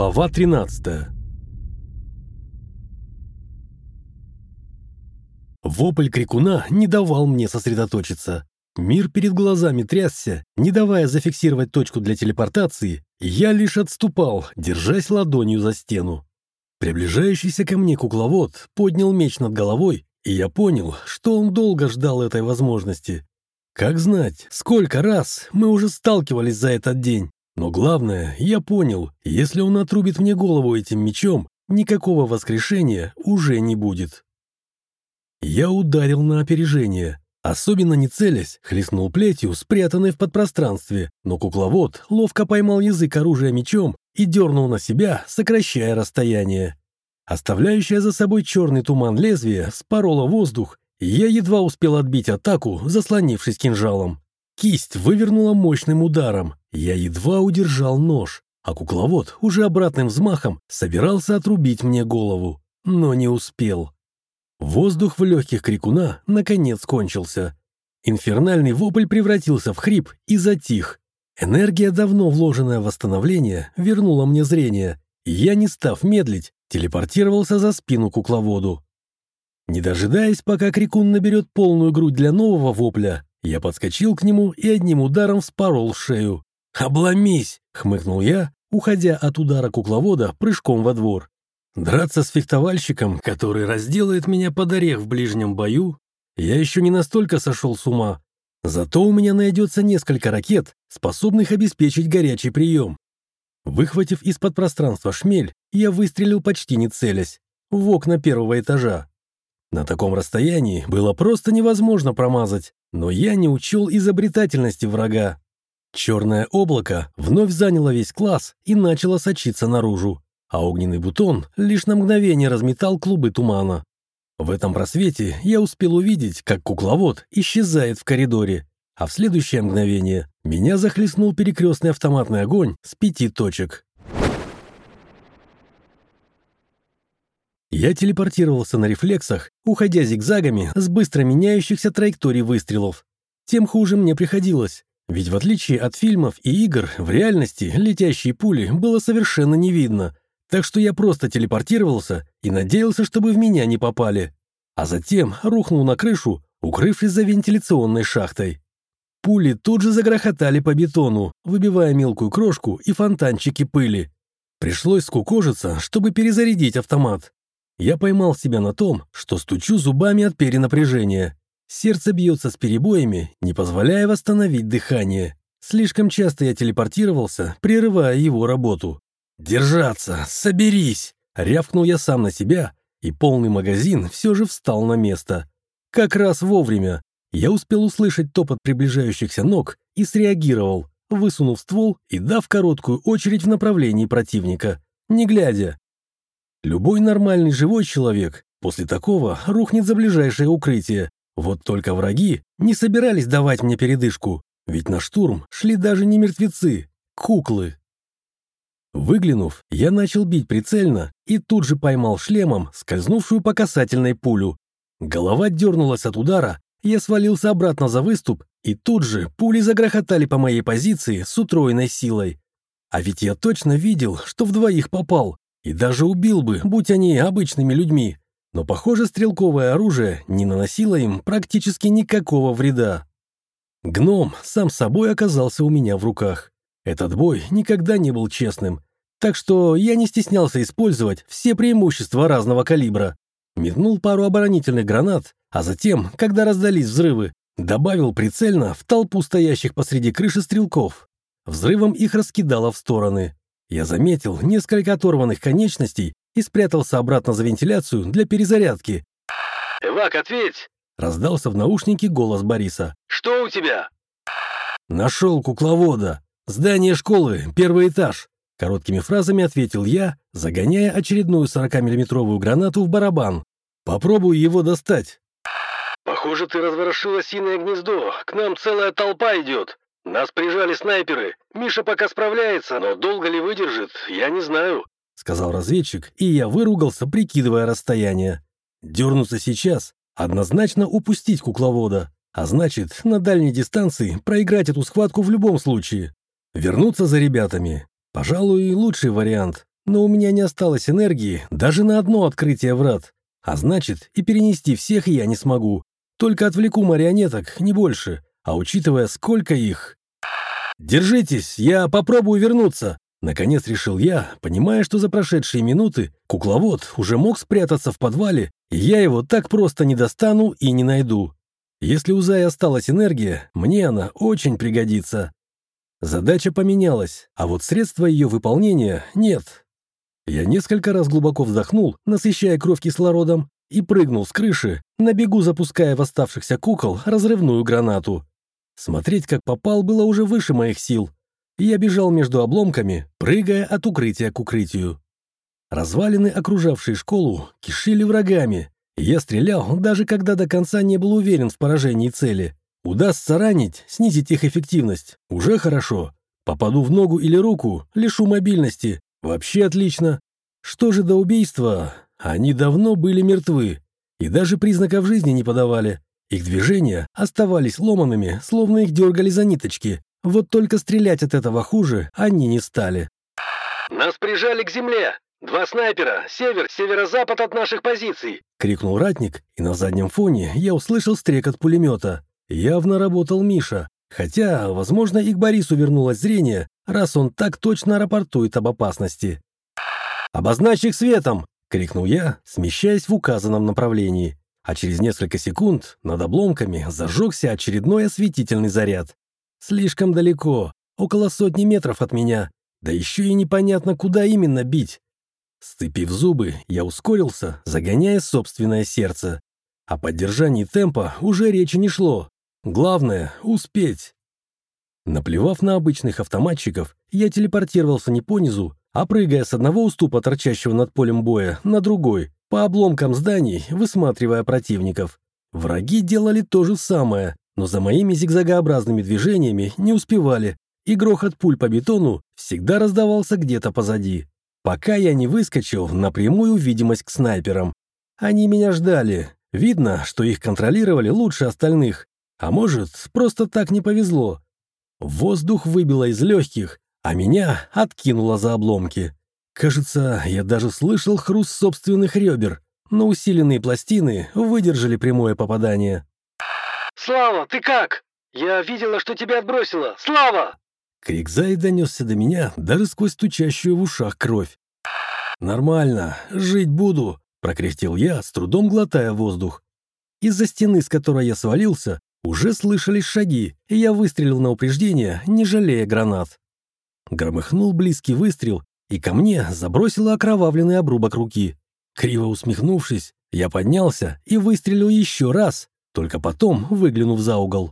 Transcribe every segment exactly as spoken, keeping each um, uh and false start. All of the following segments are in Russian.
Глава тринадцатая. Вопль крикуна не давал мне сосредоточиться. Мир перед глазами трясся, не давая зафиксировать точку для телепортации, я лишь отступал, держась ладонью за стену. Приближающийся ко мне кукловод поднял меч над головой, и я понял, что он долго ждал этой возможности. Как знать, сколько раз мы уже сталкивались за этот день. Но главное, я понял, если он отрубит мне голову этим мечом, никакого воскрешения уже не будет. Я ударил на опережение. Особенно не целясь, хлестнул плетью, спрятанной в подпространстве, но кукловод ловко поймал язык оружия мечом и дернул на себя, сокращая расстояние. Оставляющее за собой черный туман лезвие спороло воздух, и я едва успел отбить атаку, заслонившись кинжалом. Кисть вывернула мощным ударом, я едва удержал нож, а кукловод уже обратным взмахом собирался отрубить мне голову, но не успел. Воздух в легких крикуна наконец кончился. Инфернальный вопль превратился в хрип и затих. Энергия, давно вложенная в восстановление, вернула мне зрение, и я, не став медлить, телепортировался за спину кукловоду. Не дожидаясь, пока крикун наберет полную грудь для нового вопля, я подскочил к нему и одним ударом вспорол шею. «Обломись!» — хмыкнул я, уходя от удара кукловода прыжком во двор. Драться с фехтовальщиком, который разделает меня под орех в ближнем бою, я еще не настолько сошел с ума. Зато у меня найдется несколько ракет, способных обеспечить горячий прием. Выхватив из-под пространства шмель, я выстрелил почти не целясь, в окна первого этажа. На таком расстоянии было просто невозможно промазать, но я не учел изобретательности врага. Черное облако вновь заняло весь класс и начало сочиться наружу, а огненный бутон лишь на мгновение разметал клубы тумана. В этом просвете я успел увидеть, как кукловод исчезает в коридоре, а в следующее мгновение меня захлестнул перекрестный автоматный огонь с пяти точек. Я телепортировался на рефлексах, уходя зигзагами с быстро меняющихся траекторий выстрелов. Тем хуже мне приходилось, ведь в отличие от фильмов и игр, в реальности летящие пули было совершенно не видно, так что я просто телепортировался и надеялся, чтобы в меня не попали, а затем рухнул на крышу, укрывшись за вентиляционной шахтой. Пули тут же загрохотали по бетону, выбивая мелкую крошку и фонтанчики пыли. Пришлось скукожиться, чтобы перезарядить автомат. Я поймал себя на том, что стучу зубами от перенапряжения. Сердце бьется с перебоями, не позволяя восстановить дыхание. Слишком часто я телепортировался, прерывая его работу. «Держаться! Соберись!» — рявкнул я сам на себя, и полный магазин все же встал на место. Как раз вовремя. Я успел услышать топот приближающихся ног и среагировал, высунув ствол и дав короткую очередь в направлении противника, не глядя. Любой нормальный живой человек после такого рухнет за ближайшее укрытие. Вот только враги не собирались давать мне передышку, ведь на штурм шли даже не мертвецы, куклы. Выглянув, я начал бить прицельно и тут же поймал шлемом скользнувшую по касательной пулю. Голова дернулась от удара, я свалился обратно за выступ, и тут же пули загрохотали по моей позиции с утроенной силой. А ведь я точно видел, что в двоих попал, и даже убил бы, будь они обычными людьми. Но, похоже, стрелковое оружие не наносило им практически никакого вреда. Гном сам собой оказался у меня в руках. Этот бой никогда не был честным, так что я не стеснялся использовать все преимущества разного калибра. Метнул пару оборонительных гранат, а затем, когда раздались взрывы, добавил прицельно в толпу стоящих посреди крыши стрелков. Взрывом их раскидало в стороны. Я заметил несколько оторванных конечностей и спрятался обратно за вентиляцию для перезарядки. «Эвак, ответь!» — раздался в наушнике голос Бориса. «Что у тебя?» «Нашел кукловода. Здание школы, первый этаж», — короткими фразами ответил я, загоняя очередную сорокамиллиметровую гранату в барабан. «Попробуй его достать». «Похоже, ты разворошил осиное гнездо. К нам целая толпа идет. Нас прижали снайперы. Миша пока справляется, но долго ли выдержит, я не знаю», — сказал разведчик, и я выругался, прикидывая расстояние. Дернуться сейчас — однозначно упустить кукловода, а значит, на дальней дистанции проиграть эту схватку в любом случае. Вернуться за ребятами — пожалуй, лучший вариант, но у меня не осталось энергии даже на одно открытие врат. А значит, и перенести всех я не смогу. Только отвлеку марионеток, не больше. А учитывая, сколько их... «Держитесь, я попробую вернуться!» Наконец решил я, понимая, что за прошедшие минуты кукловод уже мог спрятаться в подвале, и я его так просто не достану и не найду. Если у Зая осталась энергия, мне она очень пригодится. Задача поменялась, а вот средства ее выполнения нет. Я несколько раз глубоко вздохнул, насыщая кровь кислородом, и прыгнул с крыши, на бегу запуская в оставшихся кукол разрывную гранату. Смотреть, как попал, было уже выше моих сил. Я бежал между обломками, прыгая от укрытия к укрытию. Развалины, окружавшие школу, кишили врагами. Я стрелял, даже когда до конца не был уверен в поражении цели. Удастся ранить, снизить их эффективность. Уже хорошо. Попаду в ногу или руку, лишу мобильности. Вообще отлично. Что же до убийства? Они давно были мертвы. И даже признаков жизни не подавали. Их движения оставались ломаными, словно их дергали за ниточки. Вот только стрелять от этого хуже они не стали. «Нас прижали к земле! Два снайпера! Север, северо-запад от наших позиций!» — крикнул ратник, и на заднем фоне я услышал стрекот пулемета. Явно работал Миша. Хотя, возможно, и к Борису вернулось зрение, раз он так точно рапортует об опасности. «Обозначь их светом!» — крикнул я, смещаясь в указанном направлении. А через несколько секунд над обломками зажегся очередной осветительный заряд. Слишком далеко, около сотни метров от меня, да еще и непонятно, куда именно бить. Сцепив зубы, я ускорился, загоняя собственное сердце. О поддержании темпа уже речи не шло. Главное — успеть. Наплевав на обычных автоматчиков, я телепортировался не по низу, а прыгая с одного уступа, торчащего над полем боя, на другой, по обломкам зданий, высматривая противников. Враги делали то же самое, но за моими зигзагообразными движениями не успевали, и грохот пуль по бетону всегда раздавался где-то позади. Пока я не выскочил на прямую видимость к снайперам. Они меня ждали. Видно, что их контролировали лучше остальных. А может, просто так не повезло. Воздух выбило из легких, а меня откинуло за обломки. Кажется, я даже слышал хруст собственных ребер, но усиленные пластины выдержали прямое попадание. «Слава, ты как? Я видела, что тебя отбросило! Слава!» Крик Зая донесся до меня даже сквозь стучащую в ушах кровь. «Нормально, жить буду», — прокряхтел я, с трудом глотая воздух. Из-за стены, с которой я свалился, уже слышались шаги, и я выстрелил на упреждение, не жалея гранат. Громыхнул близкий выстрел, и ко мне забросило окровавленный обрубок руки. Криво усмехнувшись, я поднялся и выстрелил еще раз, только потом выглянув за угол.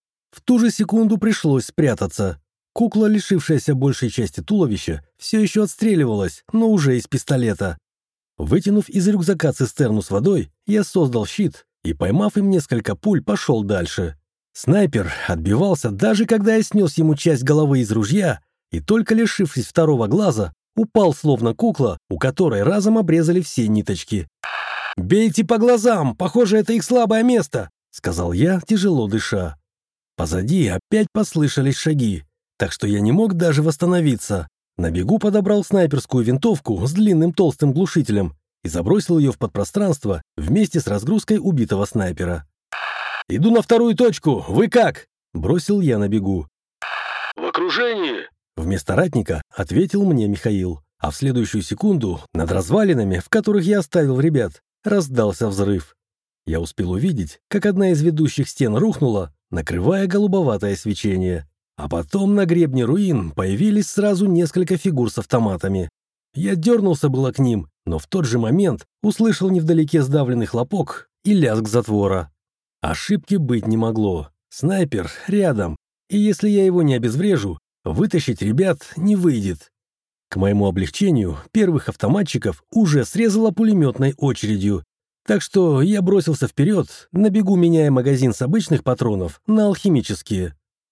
В ту же секунду пришлось спрятаться. Кукла, лишившаяся большей части туловища, все еще отстреливалась, но уже из пистолета. Вытянув из рюкзака цистерну с водой, я создал щит и, поймав им несколько пуль, пошел дальше. Снайпер отбивался, даже когда я снес ему часть головы из ружья, и только лишившись второго глаза, упал словно кукла, у которой разом обрезали все ниточки. «Бейте по глазам, похоже, это их слабое место», — сказал я, тяжело дыша. Позади опять послышались шаги, так что я не мог даже восстановиться. На бегу подобрал снайперскую винтовку с длинным толстым глушителем и забросил ее в подпространство вместе с разгрузкой убитого снайпера. «Иду на вторую точку, вы как?» — бросил я на бегу. «В окружении!» — вместо ратника ответил мне Михаил, а в следующую секунду над развалинами, в которых я оставил ребят, раздался взрыв. Я успел увидеть, как одна из ведущих стен рухнула, накрывая голубоватое свечение. А потом на гребне руин появились сразу несколько фигур с автоматами. Я дернулся было к ним, но в тот же момент услышал невдалеке сдавленный хлопок и лязг затвора. Ошибки быть не могло. Снайпер рядом, и если я его не обезврежу, вытащить ребят не выйдет. К моему облегчению первых автоматчиков уже срезало пулеметной очередью, так что я бросился вперед, на бегу меняя магазин с обычных патронов на алхимические.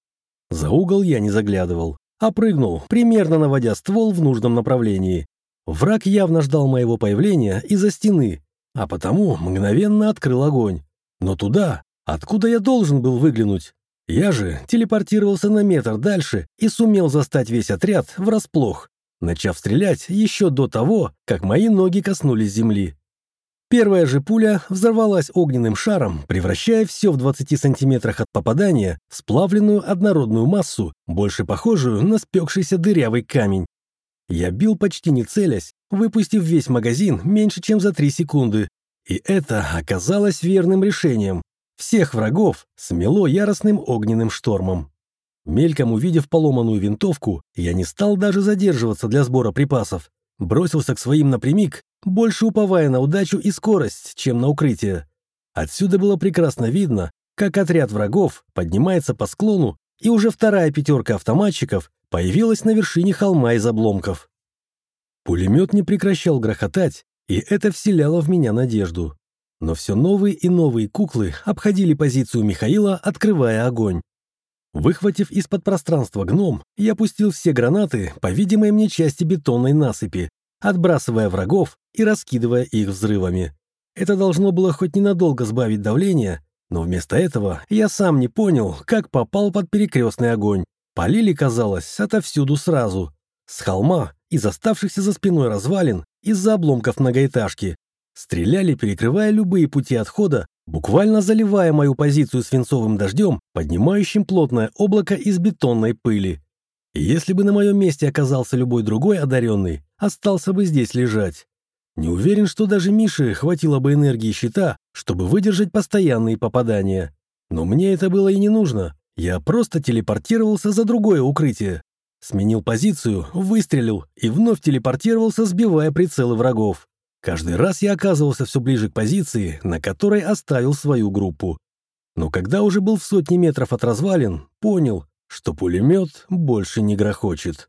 За угол я не заглядывал, а прыгнул, примерно наводя ствол в нужном направлении. Враг явно ждал моего появления из-за стены, а потому мгновенно открыл огонь. Но туда, откуда я должен был выглянуть. Я же телепортировался на метр дальше и сумел застать весь отряд врасплох. начав стрелять еще до того, как мои ноги коснулись земли. Первая же пуля взорвалась огненным шаром, превращая все в двадцати сантиметрах от попадания в сплавленную однородную массу, больше похожую на спекшийся дырявый камень. Я бил почти не целясь, выпустив весь магазин меньше, чем за три секунды. И это оказалось верным решением. Всех врагов смело яростным огненным штормом. Мельком увидев поломанную винтовку, я не стал даже задерживаться для сбора припасов. Бросился к своим напрямик, больше уповая на удачу и скорость, чем на укрытие. Отсюда было прекрасно видно, как отряд врагов поднимается по склону, и уже вторая пятерка автоматчиков появилась на вершине холма из обломков. Пулемет не прекращал грохотать, и это вселяло в меня надежду. Но все новые и новые куклы обходили позицию Михаила, открывая огонь. Выхватив из-под пространства гном, я пустил все гранаты по видимой мне части бетонной насыпи, отбрасывая врагов и раскидывая их взрывами. Это должно было хоть ненадолго сбавить давление, но вместо этого я сам не понял, как попал под перекрестный огонь. Полили, казалось, отовсюду сразу. С холма, из оставшихся за спиной развалин, из-за обломков многоэтажки. Стреляли, перекрывая любые пути отхода, буквально заливая мою позицию свинцовым дождем, поднимающим плотное облако из бетонной пыли. И если бы на моем месте оказался любой другой одаренный, остался бы здесь лежать. Не уверен, что даже Мише хватило бы энергии щита, чтобы выдержать постоянные попадания. Но мне это было и не нужно. Я просто телепортировался за другое укрытие. Сменил позицию, выстрелил и вновь телепортировался, сбивая прицелы врагов. Каждый раз я оказывался все ближе к позиции, на которой оставил свою группу. Но когда уже был в сотне метров от развалин, понял, что пулемет больше не грохочет.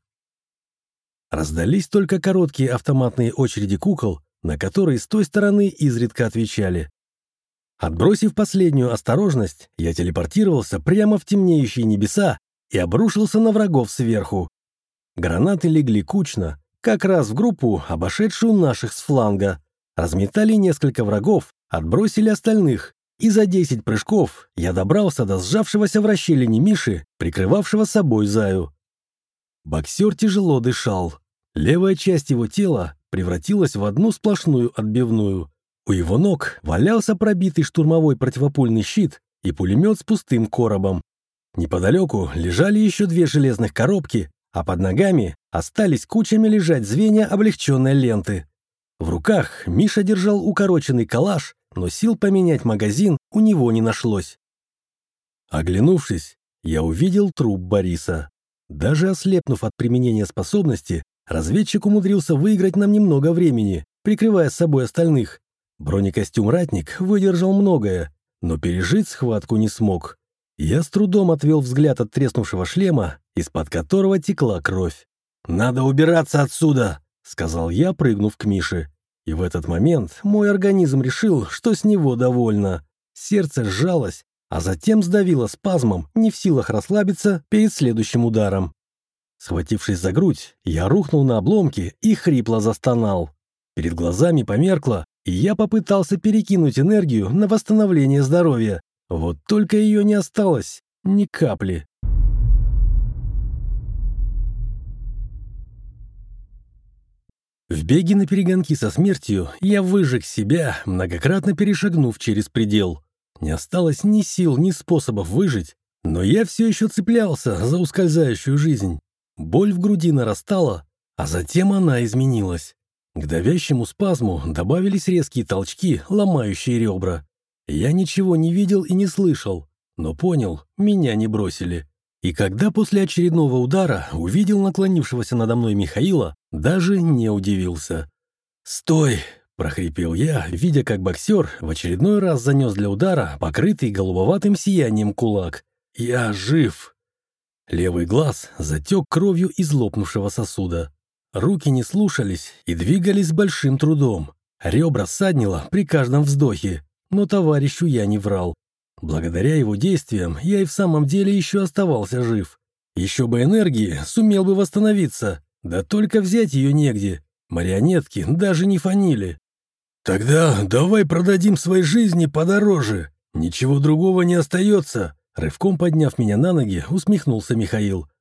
Раздались только короткие автоматные очереди кукол, на которые с той стороны изредка отвечали. Отбросив последнюю осторожность, я телепортировался прямо в темнеющие небеса и обрушился на врагов сверху. Гранаты легли кучно, как раз в группу, обошедшую наших с фланга. Разметали несколько врагов, отбросили остальных, и за десять прыжков я добрался до сжавшегося в расщелине Миши, прикрывавшего собой Заю. Боксер тяжело дышал. Левая часть его тела превратилась в одну сплошную отбивную. У его ног валялся пробитый штурмовой противопульный щит и пулемет с пустым коробом. Неподалеку лежали еще две железных коробки, а под ногами остались кучами лежать звенья облегченной ленты. В руках Миша держал укороченный калаш, но сил поменять магазин у него не нашлось. Оглянувшись, я увидел труп Бориса. Даже ослепнув от применения способности, разведчик умудрился выиграть нам немного времени, прикрывая с собой остальных. Бронекостюм «Ратник» выдержал многое, но пережить схватку не смог. Я с трудом отвел взгляд от треснувшего шлема, из-под которого текла кровь. «Надо убираться отсюда!» — сказал я, прыгнув к Мише. И в этот момент мой организм решил, что с него довольно. Сердце сжалось, а затем сдавило спазмом, не в силах расслабиться перед следующим ударом. Схватившись за грудь, я рухнул на обломки и хрипло застонал. Перед глазами померкло, и я попытался перекинуть энергию на восстановление здоровья. Вот только ее не осталось ни капли. В беге на перегонки со смертью я выжег себя, многократно перешагнув через предел. Не осталось ни сил, ни способов выжить, но я все еще цеплялся за ускользающую жизнь. Боль в груди нарастала, а затем она изменилась. К давящему спазму добавились резкие толчки, ломающие ребра. Я ничего не видел и не слышал, но понял, меня не бросили. И когда после очередного удара увидел наклонившегося надо мной Михаила, даже не удивился. «Стой!» — прохрипел я, видя, как боксер в очередной раз занес для удара покрытый голубоватым сиянием кулак. «Я жив!» Левый глаз затек кровью из лопнувшего сосуда. Руки не слушались и двигались с большим трудом. Ребра ссаднило при каждом вздохе, но товарищу я не врал. Благодаря его действиям я и в самом деле еще оставался жив. Еще бы энергии, сумел бы восстановиться, да только взять ее негде. Марионетки даже не фанили. «Тогда давай продадим свои жизни подороже. Ничего другого не остается», — рывком подняв меня на ноги, усмехнулся Михаил.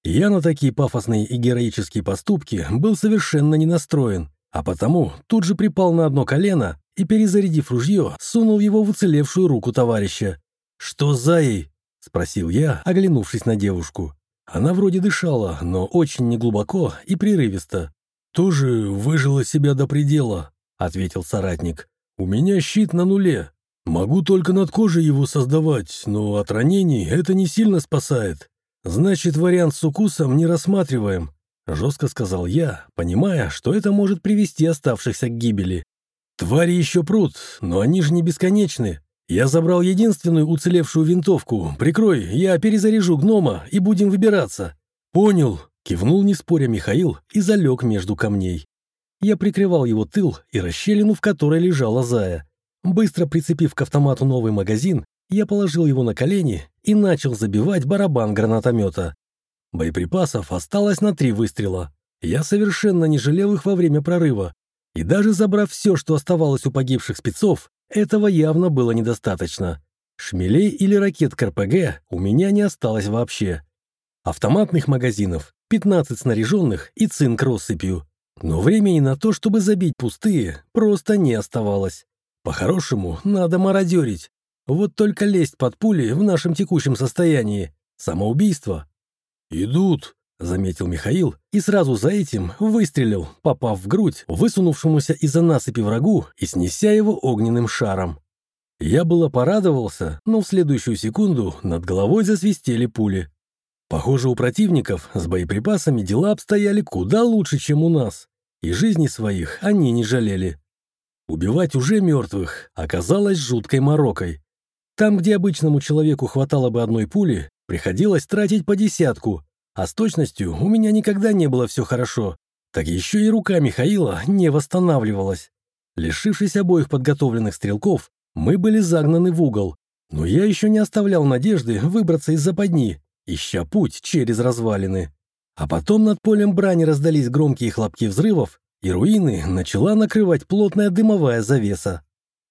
Я на такие пафосные и героические поступки был совершенно не настроен, а потому тут же припал на одно колено и, перезарядив ружье, сунул его в уцелевшую руку товарища. «Что за ей?» — спросил я, оглянувшись на девушку. Она вроде дышала, но очень неглубоко и прерывисто. «Тоже выжила себя до предела», — ответил соратник. «У меня щит на нуле. Могу только над кожей его создавать, но от ранений это не сильно спасает. Значит, вариант с укусом не рассматриваем», — жестко сказал я, понимая, что это может привести оставшихся к гибели. «Твари еще прут, но они же не бесконечны. Я забрал единственную уцелевшую винтовку. Прикрой, я перезаряжу гнома и будем выбираться». «Понял», — кивнул не споря Михаил и залег между камней. Я прикрывал его тыл и расщелину, в которой лежала Зая. Быстро прицепив к автомату новый магазин, я положил его на колени и начал забивать барабан гранатомета. Боеприпасов осталось на три выстрела. Я совершенно не жалел их во время прорыва. И даже забрав все, что оставалось у погибших спецов, этого явно было недостаточно. Шмелей или ракет к эр пэ гэ у меня не осталось вообще. Автоматных магазинов пятнадцать снаряженных и цинк россыпью. Но времени на то, чтобы забить пустые, просто не оставалось. По-хорошему, надо мародерить. Вот только лезть под пули в нашем текущем состоянии — самоубийство. «Идут», — заметил Михаил, и сразу за этим выстрелил, попав в грудь высунувшемуся из-за насыпи врагу и снеся его огненным шаром. Я было порадовался, но в следующую секунду над головой засвистели пули. Похоже, у противников с боеприпасами дела обстояли куда лучше, чем у нас, и жизни своих они не жалели. Убивать уже мертвых оказалось жуткой морокой. Там, где обычному человеку хватало бы одной пули, приходилось тратить по десятку, а с точностью у меня никогда не было все хорошо, так еще и рука Михаила не восстанавливалась. Лишившись обоих подготовленных стрелков, мы были загнаны в угол, но я еще не оставлял надежды выбраться из западни, ища путь через развалины. А потом над полем брани раздались громкие хлопки взрывов, и руины начала накрывать плотная дымовая завеса.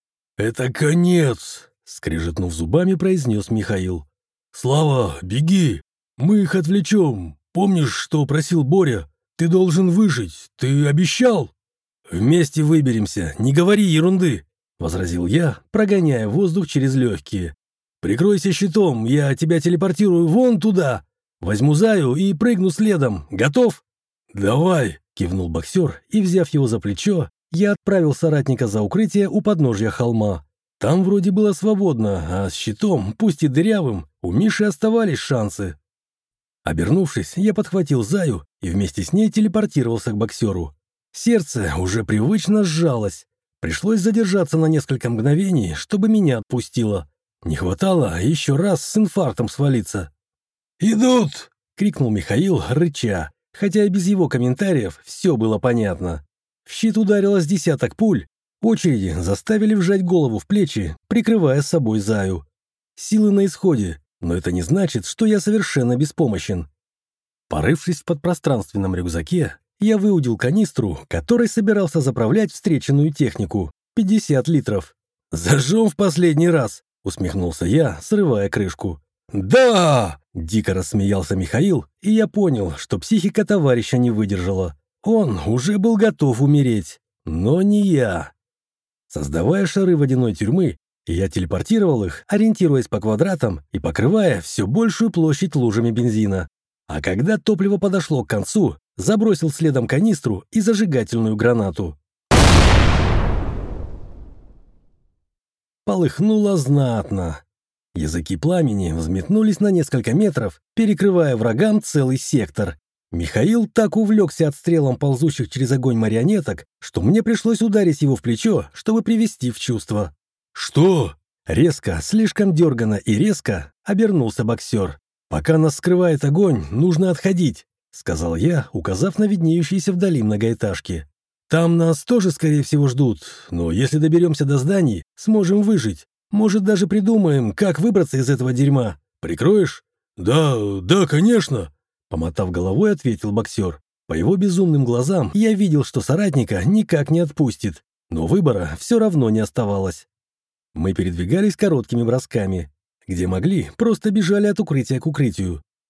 «Это конец!» — скрежетнув зубами, произнес Михаил. «Слава, беги! Мы их отвлечем. Помнишь, что просил Боря? Ты должен выжить. Ты обещал?» «Вместе выберемся, не говори ерунды!» — возразил я, прогоняя воздух через легкие. «Прикройся щитом, я тебя телепортирую вон туда. Возьму Заю и прыгну следом. Готов?» «Давай!» — кивнул боксер, и, взяв его за плечо, я отправил соратника за укрытие у подножья холма. Там вроде было свободно, а с щитом, пусть и дырявым, у Миши оставались шансы. Обернувшись, я подхватил Заю и вместе с ней телепортировался к боксеру. Сердце уже привычно сжалось. Пришлось задержаться на несколько мгновений, чтобы меня отпустило. Не хватало еще раз с инфарктом свалиться. «Идут!» — крикнул Михаил, рыча, хотя и без его комментариев все было понятно. В щит ударилось десяток пуль, очереди заставили вжать голову в плечи, прикрывая собой Заю. Силы на исходе, но это не значит, что я совершенно беспомощен. Порывшись в подпространственном рюкзаке, я выудил канистру, которой собирался заправлять встреченную технику. пятьдесят литров. «Зажжем в последний раз!» — усмехнулся я, срывая крышку. «Да!» — дико рассмеялся Михаил, и я понял, что психика товарища не выдержала. Он уже был готов умереть, но не я. Создавая шары водяной тюрьмы, я телепортировал их, ориентируясь по квадратам и покрывая все большую площадь лужами бензина. А когда топливо подошло к концу, забросил следом канистру и зажигательную гранату. Полыхнуло знатно. Языки пламени взметнулись на несколько метров, перекрывая врагам целый сектор. Михаил так увлекся отстрелом ползущих через огонь марионеток, что мне пришлось ударить его в плечо, чтобы привести в чувство. «Что?» Резко, слишком дерганно и резко обернулся боксер. «Пока нас скрывает огонь, нужно отходить», — сказал я, указав на виднеющиеся вдали многоэтажки. «Там нас тоже, скорее всего, ждут, но если доберемся до зданий, сможем выжить. Может, даже придумаем, как выбраться из этого дерьма. Прикроешь?» «Да, да, конечно», — помотав головой, ответил боксер. По его безумным глазам я видел, что соратника никак не отпустит, но выбора все равно не оставалось. Мы передвигались короткими бросками. Где могли, просто бежали от укрытия к укрытию.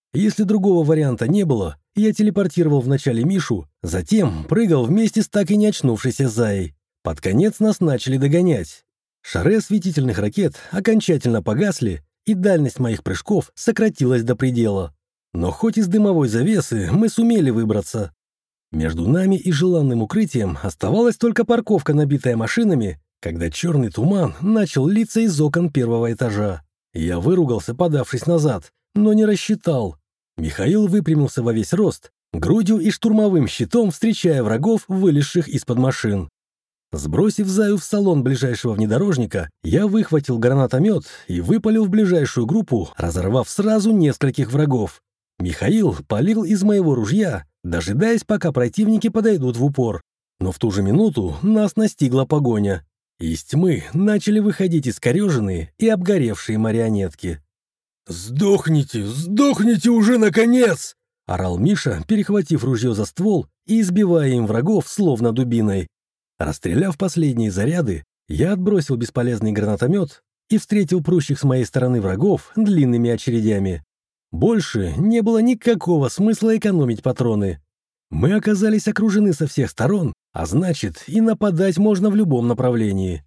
Если другого варианта не было, я телепортировал вначале Мишу, затем прыгал вместе с так и не очнувшейся Заей. Под конец нас начали догонять. Шары осветительных ракет окончательно погасли, и дальность моих прыжков сократилась до предела. Но хоть из дымовой завесы мы сумели выбраться. Между нами и желанным укрытием оставалась только парковка, набитая машинами, когда черный туман начал литься из окон первого этажа. Я выругался, подавшись назад, но не рассчитал. Михаил выпрямился во весь рост, грудью и штурмовым щитом встречая врагов, вылезших из-под машин. Сбросив Заю в салон ближайшего внедорожника, я выхватил гранатомет и выпалил в ближайшую группу, разорвав сразу нескольких врагов. Михаил палил из моего ружья, дожидаясь, пока противники подойдут в упор. Но в ту же минуту нас настигла погоня. Из тьмы начали выходить искореженные и обгоревшие марионетки. «Сдохните! Сдохните уже, наконец!» — орал Миша, перехватив ружье за ствол и избивая им врагов, словно дубиной. Расстреляв последние заряды, я отбросил бесполезный гранатомет и встретил прущих с моей стороны врагов длинными очередями. Больше не было никакого смысла экономить патроны. Мы оказались окружены со всех сторон, а значит, и нападать можно в любом направлении.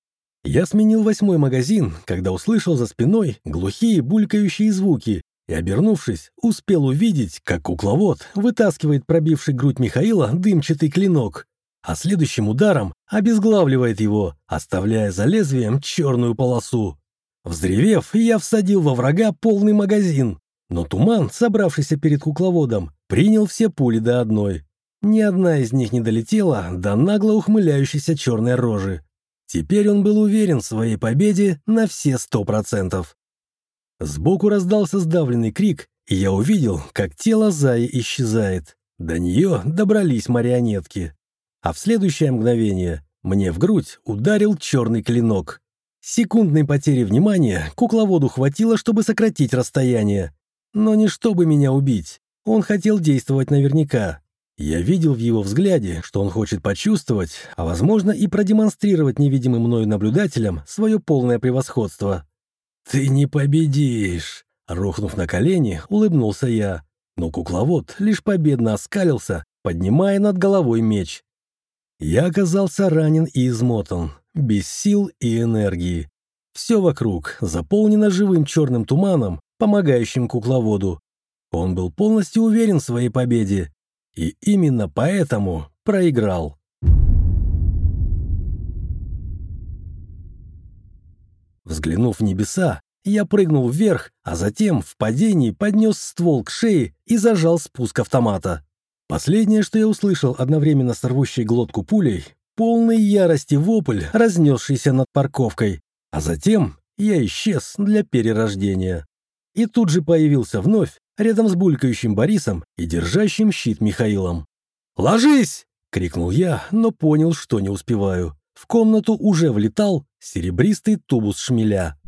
Я сменил восьмой магазин, когда услышал за спиной глухие булькающие звуки и, обернувшись, успел увидеть, как кукловод вытаскивает пробивший грудь Михаила дымчатый клинок, а следующим ударом обезглавливает его, оставляя за лезвием черную полосу. Взревев, я всадил во врага полный магазин, но туман, собравшийся перед кукловодом, принял все пули до одной. Ни одна из них не долетела до нагло ухмыляющейся черной рожи. Теперь он был уверен в своей победе на все сто процентов. Сбоку раздался сдавленный крик, и я увидел, как тело Заи исчезает. До нее добрались марионетки. А в следующее мгновение мне в грудь ударил черный клинок. Секундной потери внимания кукловоду хватило, чтобы сократить расстояние. Но не чтобы меня убить. Он хотел действовать наверняка. Я видел в его взгляде, что он хочет почувствовать, а возможно и продемонстрировать невидимым мною наблюдателям свое полное превосходство. «Ты не победишь!» Рухнув на колени, улыбнулся я. Но кукловод лишь победно оскалился, поднимая над головой меч. Я оказался ранен и измотан, без сил и энергии. Все вокруг заполнено живым черным туманом, помогающим кукловоду. Он был полностью уверен в своей победе. И именно поэтому проиграл. Взглянув в небеса, я прыгнул вверх, а затем в падении поднес ствол к шее и зажал спуск автомата. Последнее, что я услышал одновременно с рвущей глотку пулей, полный ярости вопль, разнесшийся над парковкой, а затем я исчез для перерождения. И тут же появился вновь, рядом с булькающим Борисом и держащим щит Михаилом. «Ложись!» — крикнул я, но понял, что не успеваю. В комнату уже влетал серебристый тубус шмеля.